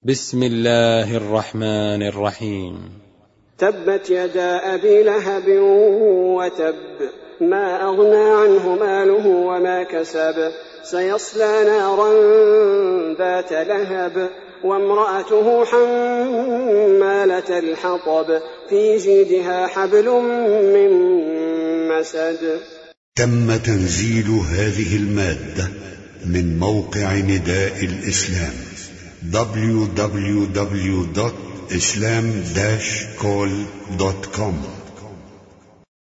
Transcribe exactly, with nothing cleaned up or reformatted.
بسم الله الرحمن الرحيم. تبت يدا أبي لهب وتب، ما أغنى عنه ماله وما كسب، سيصلى نارا ذات لهب، وامرأته حمالة الحطب، في جيدها حبل من مسد. تم تنزيل هذه المادة من موقع نداء الإسلام دبليو دبليو دبليو دوت إسلام داش كول دوت كوم.